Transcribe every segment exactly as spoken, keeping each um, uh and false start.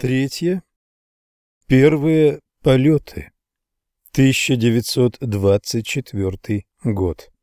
Третье. Первые полеты. тысяча девятьсот двадцать четвёртый год.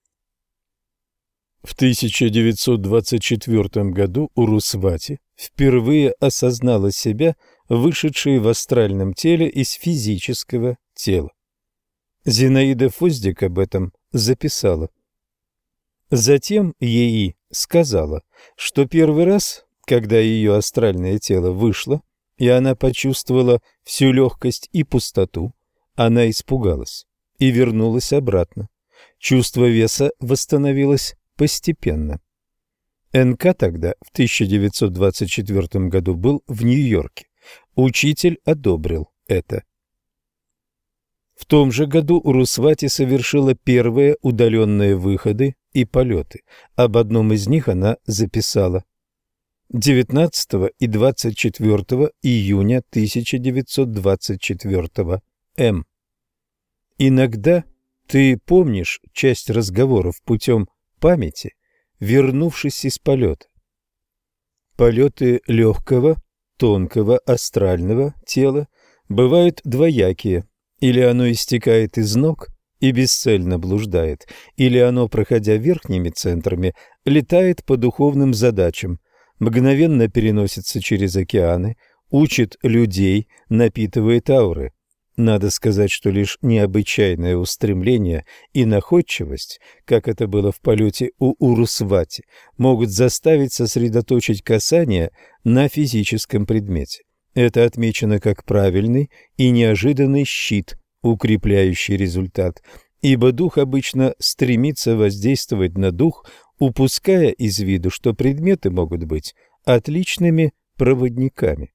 В тысяча девятьсот двадцать четвёртом году Урусвати впервые осознала себя, вышедшей в астральном теле из физического тела. Зинаида Фоздик об этом записала. Затем ей сказала, что первый раз, когда ее астральное тело вышло, и она почувствовала всю легкость и пустоту, она испугалась и вернулась обратно. Чувство веса восстановилось постепенно. эн ка тогда, в тысяча девятьсот двадцать четвёртом году, был в Нью-Йорке. Учитель одобрил это. В том же году Урусвати совершила первые удаленные выходы и полеты. Об одном из них она записала: девятнадцатого и двадцать четвёртого июня тысяча девятьсот двадцать четвёртого М. Иногда ты помнишь часть разговоров путем памяти, вернувшись из полета. Полеты легкого, тонкого астрального тела бывают двоякие. Или оно истекает из ног и бесцельно блуждает, или оно, проходя верхними центрами, летает по духовным задачам, мгновенно переносится через океаны, учит людей, напитывает ауры. Надо сказать, что лишь необычайное устремление и находчивость, как это было в полете у Урусвати, могут заставить сосредоточить касание на физическом предмете. Это отмечено как правильный и неожиданный щит, укрепляющий результат, ибо дух обычно стремится воздействовать на дух, упуская из виду, что предметы могут быть отличными проводниками.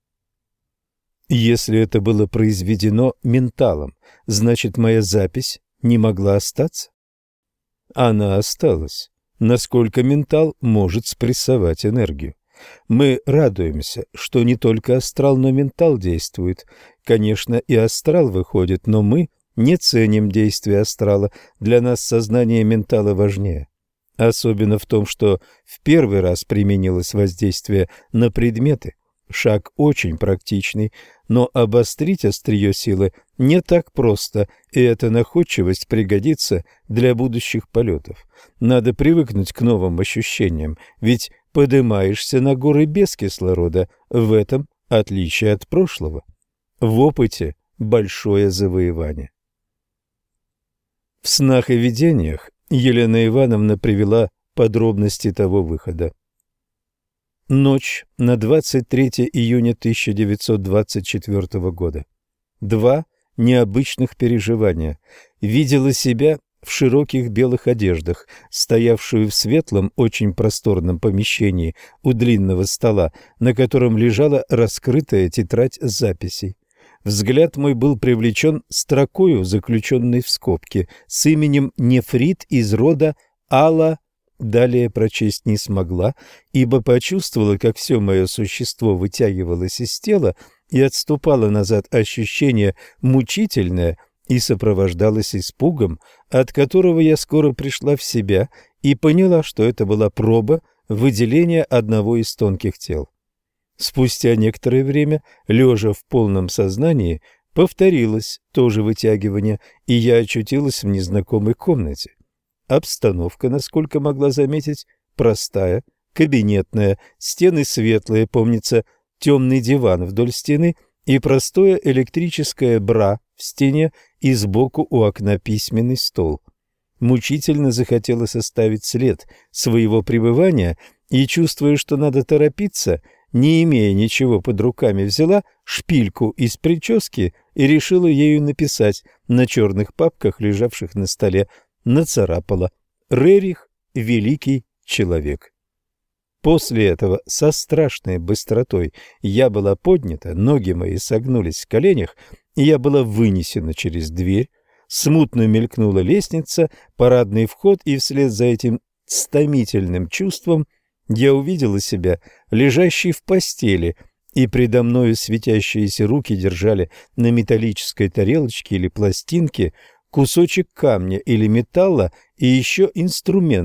Если это было произведено менталом, значит, моя запись не могла остаться? Она осталась, насколько ментал может спрессовать энергию. Мы радуемся, что не только астрал, но ментал действует. Конечно, и астрал выходит, но мы не ценим действия астрала. Для нас сознание ментала важнее. Особенно в том, что в первый раз применилось воздействие на предметы. Шаг очень практичный, но обострить острие силы не так просто, и эта находчивость пригодится для будущих полетов. Надо привыкнуть к новым ощущениям, ведь поднимаешься на горы без кислорода, в этом отличие от прошлого. В опыте большое завоевание. В снах и видениях Елена Ивановна привела подробности того выхода. Ночь на двадцать третье июня тысяча девятьсот двадцать четвёртого года. Два необычных переживания. Видела себя в широких белых одеждах, стоявшую в светлом, очень просторном помещении у длинного стола, на котором лежала раскрытая тетрадь записей. Взгляд мой был привлечен строкою, заключенной в скобки, с именем Нефрит из рода Алла. Далее прочесть не смогла, ибо почувствовала, как все мое существо вытягивалось из тела и отступало назад ощущение мучительное и сопровождалось испугом, от которого я скоро пришла в себя и поняла, что это была проба выделения одного из тонких тел. Спустя некоторое время, лежа в полном сознании, повторилось то же вытягивание, и я очутилась в незнакомой комнате. Обстановка, насколько могла заметить, простая, кабинетная, стены светлые, помнится, темный диван вдоль стены и простое электрическое бра в стене и сбоку у окна письменный стол. Мучительно захотелось оставить след своего пребывания и, чувствуя, что надо торопиться, не имея ничего под руками, взяла шпильку из прически и решила ею написать на черных папках, лежавших на столе, нацарапала: «Рерих – великий человек». После этого со страшной быстротой я была поднята, ноги мои согнулись в коленях, и я была вынесена через дверь. Смутно мелькнула лестница, парадный вход, и вслед за этим стомительным чувством я увидела себя лежащей в постели, и предо мною светящиеся руки держали на металлической тарелочке или пластинке кусочек камня или металла и еще инструмент,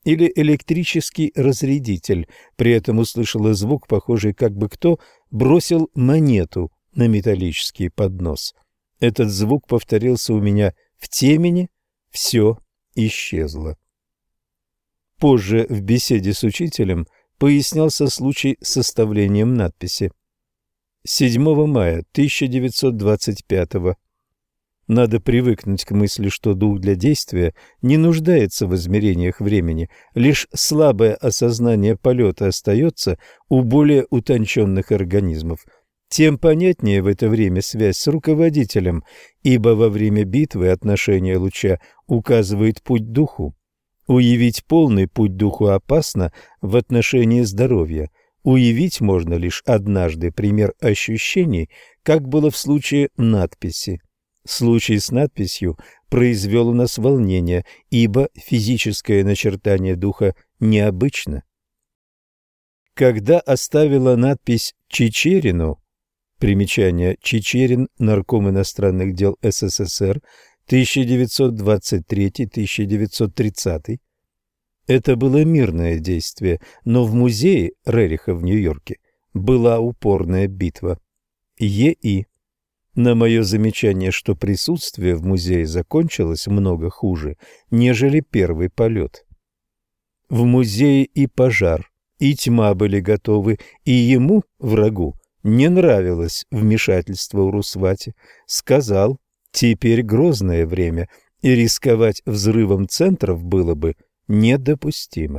или электрический разрядитель. При этом услышала звук, похожий, как бы кто бросил монету на металлический поднос. Этот звук повторился у меня в темени, все исчезло. Позже в беседе с учителем пояснялся случай с составлением надписи. седьмого мая тысяча девятьсот двадцать пятого. Надо привыкнуть к мысли, что дух для действия не нуждается в измерениях времени, лишь слабое осознание полета остается у более утонченных организмов. Тем понятнее в это время связь с руководителем, ибо во время битвы отношение луча указывает путь духу. Уявить полный путь духу опасно в отношении здоровья. Уявить можно лишь однажды пример ощущений, как было в случае надписи. Случай с надписью произвел у нас волнение, ибо физическое начертание духа необычно. Когда оставила надпись Чичерину, примечание Чичерин, нарком иностранных дел СССР, тысяча девятьсот двадцать третий — тысяча девятьсот тридцатый, это было мирное действие, но в музее Рериха в Нью-Йорке была упорная битва. Е.И. На мое замечание, что присутствие в музее закончилось много хуже, нежели первый полет. В музее и пожар, и тьма были готовы, и ему, врагу, не нравилось вмешательство Урусвати. Сказал, теперь грозное время, и рисковать взрывом центров было бы недопустимо.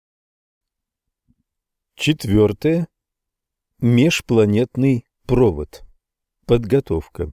Четвертое. Межпланетный провод. Подготовка.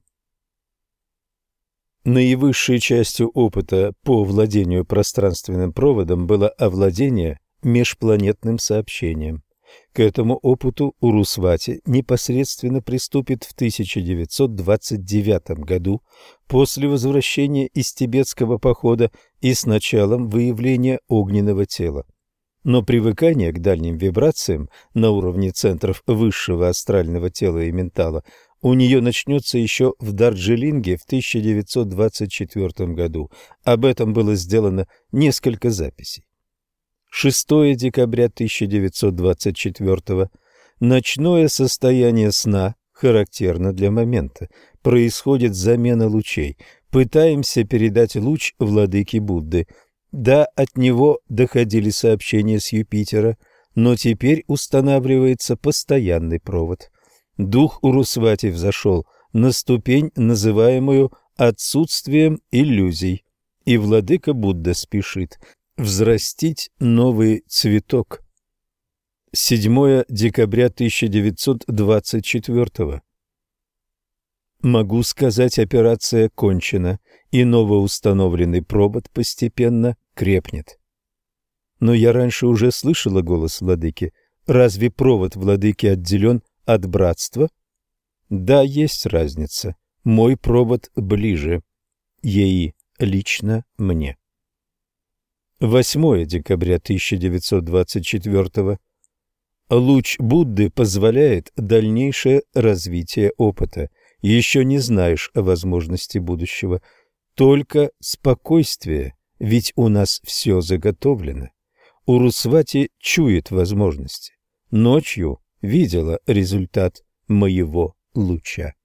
Наивысшей частью опыта по владению пространственным проводом было овладение межпланетным сообщением. К этому опыту Урусвати непосредственно приступит в тысяча девятьсот двадцать девятом году после возвращения из тибетского похода и с началом выявления огненного тела. Но привыкание к дальним вибрациям на уровне центров высшего астрального тела и ментала у нее начнется еще в Дарджилинге в тысяча девятьсот двадцать четвёртом году. Об этом было сделано несколько записей. шестого декабря тысяча девятьсот двадцать четвёртого. Ночное состояние сна характерно для момента. Происходит замена лучей. Пытаемся передать луч владыки Будды. Да, от него доходили сообщения с Юпитера, но теперь устанавливается постоянный провод. Дух Урусвати взошел на ступень, называемую отсутствием иллюзий, и владыка Будда спешит взрастить новый цветок. седьмого декабря тысяча девятьсот двадцать четвёртого. Могу сказать, операция кончена, и новоустановленный провод постепенно крепнет. Но я раньше уже слышала голос владыки. Разве провод владыки отделен от братства? Да, есть разница. Мой провод ближе. Ей лично мне. восьмого декабря тысяча девятьсот двадцать четвёртого. Луч Будды позволяет дальнейшее развитие опыта. Еще не знаешь о возможности будущего. Только спокойствие, ведь у нас все заготовлено. Урусвати чует возможности. Ночью видела результат моего луча.